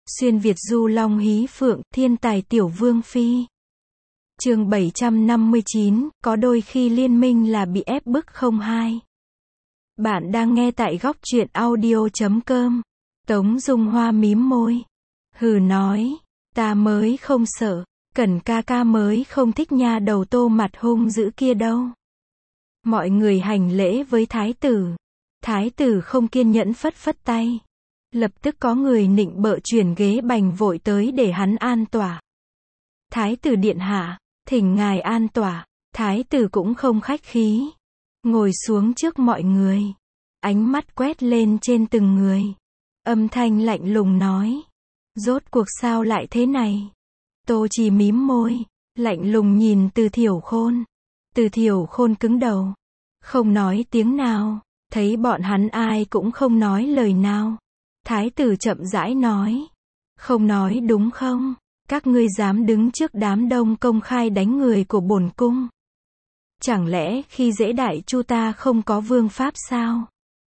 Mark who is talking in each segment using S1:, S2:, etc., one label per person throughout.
S1: Xuyên Việt du long hí phượng, thiên tài tiểu vương phi. Chương 759, có đôi khi liên minh là bị ép bức không hai. Bạn đang nghe tại góc truyện audio.com. Tống Dung Hoa mím môi. Hừ nói, ta mới không sợ, Cẩn ca ca mới không thích nha đầu Tô mặt hung dữ kia đâu. Mọi người hành lễ với thái tử. Thái tử không kiên nhẫn phất phất tay. Lập tức có người nịnh bợ chuyển ghế bành vội tới để hắn an tọa. Thái tử điện hạ, thỉnh ngài an tọa. Thái tử cũng không khách khí. Ngồi xuống trước mọi người. Ánh mắt quét lên trên từng người. Âm thanh lạnh lùng nói. Rốt cuộc sao lại thế này? Tô Trì mím môi. Lạnh lùng nhìn Từ Thiểu Khôn. Từ Thiểu Khôn cứng đầu. Không nói tiếng nào. Thấy bọn hắn ai cũng không nói lời nào. Thái tử chậm rãi nói. Không nói đúng không? Các ngươi dám đứng trước đám đông công khai đánh người của bổn cung. Chẳng lẽ khi dễ đại chu ta không có vương pháp sao?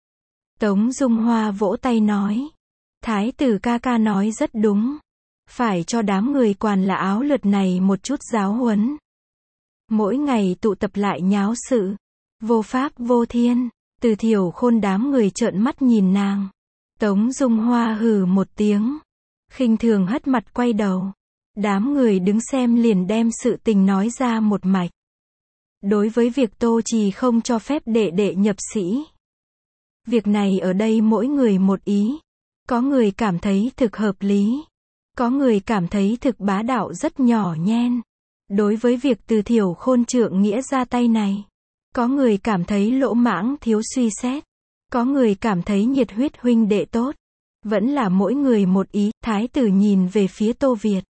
S1: Tống Dung Hoa vỗ tay nói. Thái tử ca ca nói rất đúng. Phải cho đám người Quản là áo lượt này một chút giáo huấn. Mỗi ngày tụ tập lại nháo sự. Vô pháp vô thiên. Từ Thiểu Khôn đám người trợn mắt nhìn nàng. Tống Dung Hoa hừ một tiếng. Khinh thường hất mặt quay đầu. Đám người đứng xem liền đem sự tình nói ra một mạch. Đối với việc Tô Trì không cho phép đệ đệ nhập sĩ. Việc này ở đây mỗi người một ý. Có người cảm thấy thực hợp lý. Có người cảm thấy thực bá đạo rất nhỏ nhen. Đối với việc Từ Thiểu Khôn trượng nghĩa ra tay này. Có người cảm thấy lỗ mãng thiếu suy xét. Có người cảm thấy nhiệt huyết huynh đệ tốt. Vẫn là mỗi người một ý. Thái tử nhìn về phía Tô Việt.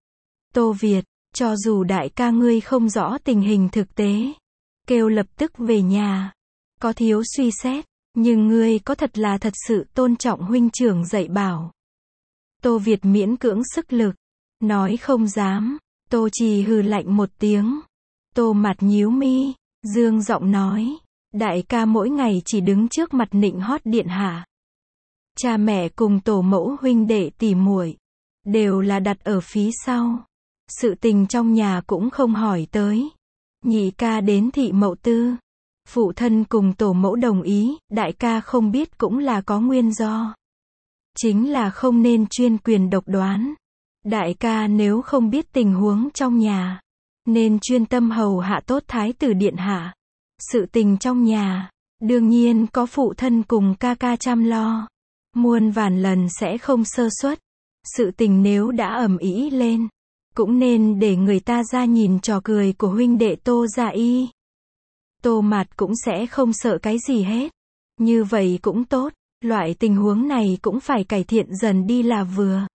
S1: Tô Việt, cho dù đại ca ngươi không rõ tình hình thực tế. Kêu lập tức về nhà. Có thiếu suy xét. Nhưng ngươi có thật là thật sự tôn trọng huynh trưởng dạy bảo. Tô Việt miễn cưỡng sức lực. Nói không dám. Tô Trì hừ lạnh một tiếng. Tô mặt nhíu mi. Dương giọng nói. Đại ca mỗi ngày chỉ đứng trước mặt nịnh hót điện hạ. Cha mẹ cùng tổ mẫu huynh đệ tỉ muội đều là đặt ở phía sau. Sự tình trong nhà cũng không hỏi tới. Nhị ca đến thị mậu tư. Phụ thân cùng tổ mẫu đồng ý, đại ca không biết cũng là có nguyên do. Chính là không nên chuyên quyền độc đoán. Đại ca nếu không biết tình huống trong nhà, nên chuyên tâm hầu hạ tốt thái tử điện hạ. Sự tình trong nhà, đương nhiên có phụ thân cùng ca ca chăm lo. Muôn vàn lần sẽ không sơ suất. Sự tình nếu đã ầm ĩ lên, cũng nên để người ta ra nhìn trò cười của huynh đệ Tô Gia Y. Tô Mạt cũng sẽ không sợ cái gì hết. Như vậy cũng tốt, loại tình huống này cũng phải cải thiện dần đi là vừa.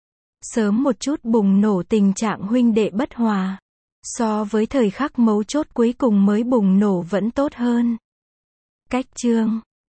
S1: Sớm một chút bùng nổ tình trạng huynh đệ bất hòa. So với thời khắc mấu chốt cuối cùng mới bùng nổ vẫn tốt hơn. Cách chương